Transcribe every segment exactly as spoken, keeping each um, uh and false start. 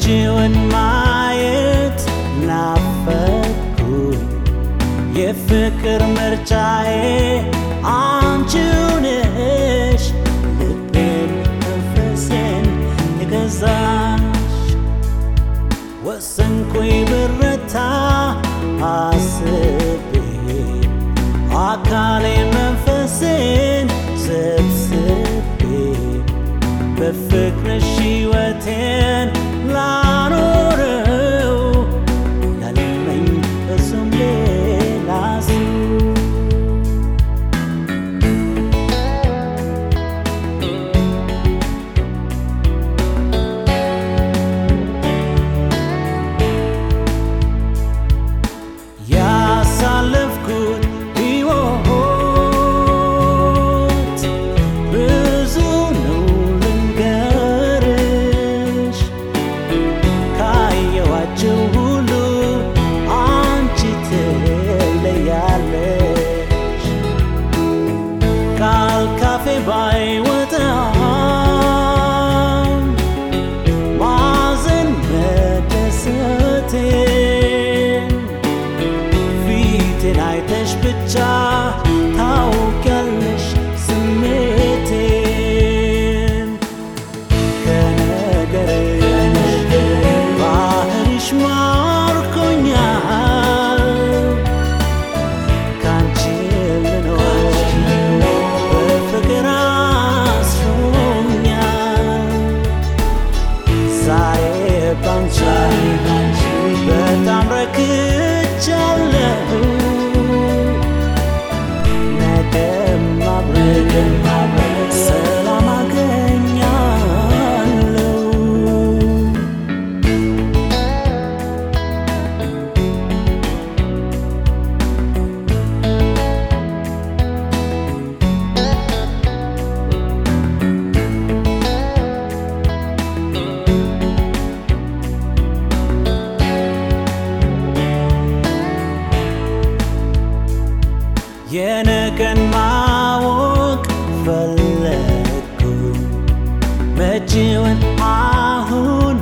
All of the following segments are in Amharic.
መጪውን ማየት ናፈኩኝ የፍቅር ምርጫዬ አንቺው ነሽ ልቤን መንፈሴን የገዛሽ ወሰንኩኝ ብረታ አስቤ አካሌ መንፈሴን ሰብስቤ በፍቅርሽ ሕይወቴን ላኖረው ላለመኝ እሱም ሌላ ሰው ያሳለፍኩት ሕይወት ብዙ ነው ልንገርሽ ካየኋቸው ሁሉ አንቺ ትለያለሽ ቃል ካፌ ባይወጣም ማዘን መደሰቴን ፊቴን አይተሽ ብቻ ታውቂያለሽ ስሜቴን ከነገርሽ ባህሪሽ ማርኮኛል ካንቺ ልኖር በፍቅር አስሮኛል ዛሬ ባንቺ በጣም ረክቻለሁ ነገም አብረን ሰላም አገኛለሁ የነገን ማወቅ ፈለግኩኝ መጪውን አሁን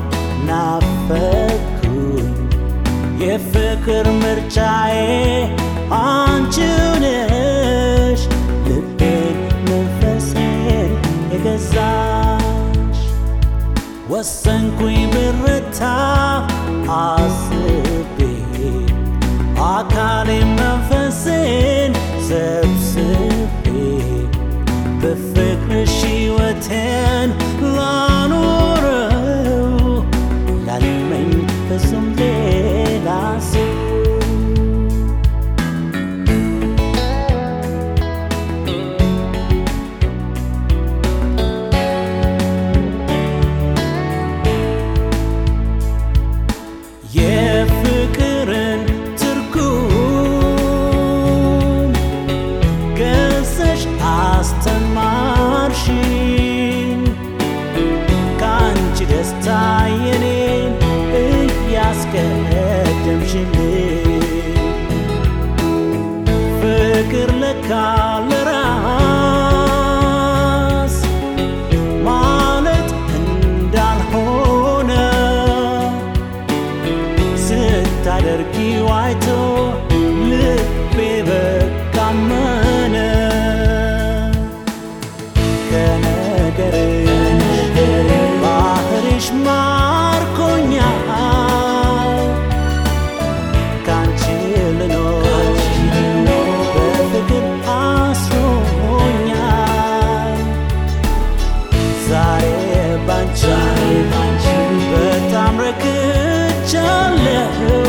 ናፈኩኝ የፍቅር ምርጫዬ አንቺው ነሽ ልቤን መንፈሴን የገዛሽ ወሰንኩኝ ብረታ አስቤ አካሌ መንፈሴን ሰብስቤ በፍቅርሽ ሕይወቴን ላኖረው ላለመኝ ፍጹም ሌላ ሰው የፍቅርን አስተማርሽኝ ካንቺ ደስታ የኔን እያስቀደምሽልኝ ፍቅር ለካ ለራስ ማለት እንዳልሆነ ስታደርጊው አይቶ ልቤ በቃ አመነ ከነገርሽ ባህሪሽ ማርኮኛል ካንቺ ልኖር በፍቅር አስሮኛል ዛሬ ባንቺ በጣም ረክቻለሁ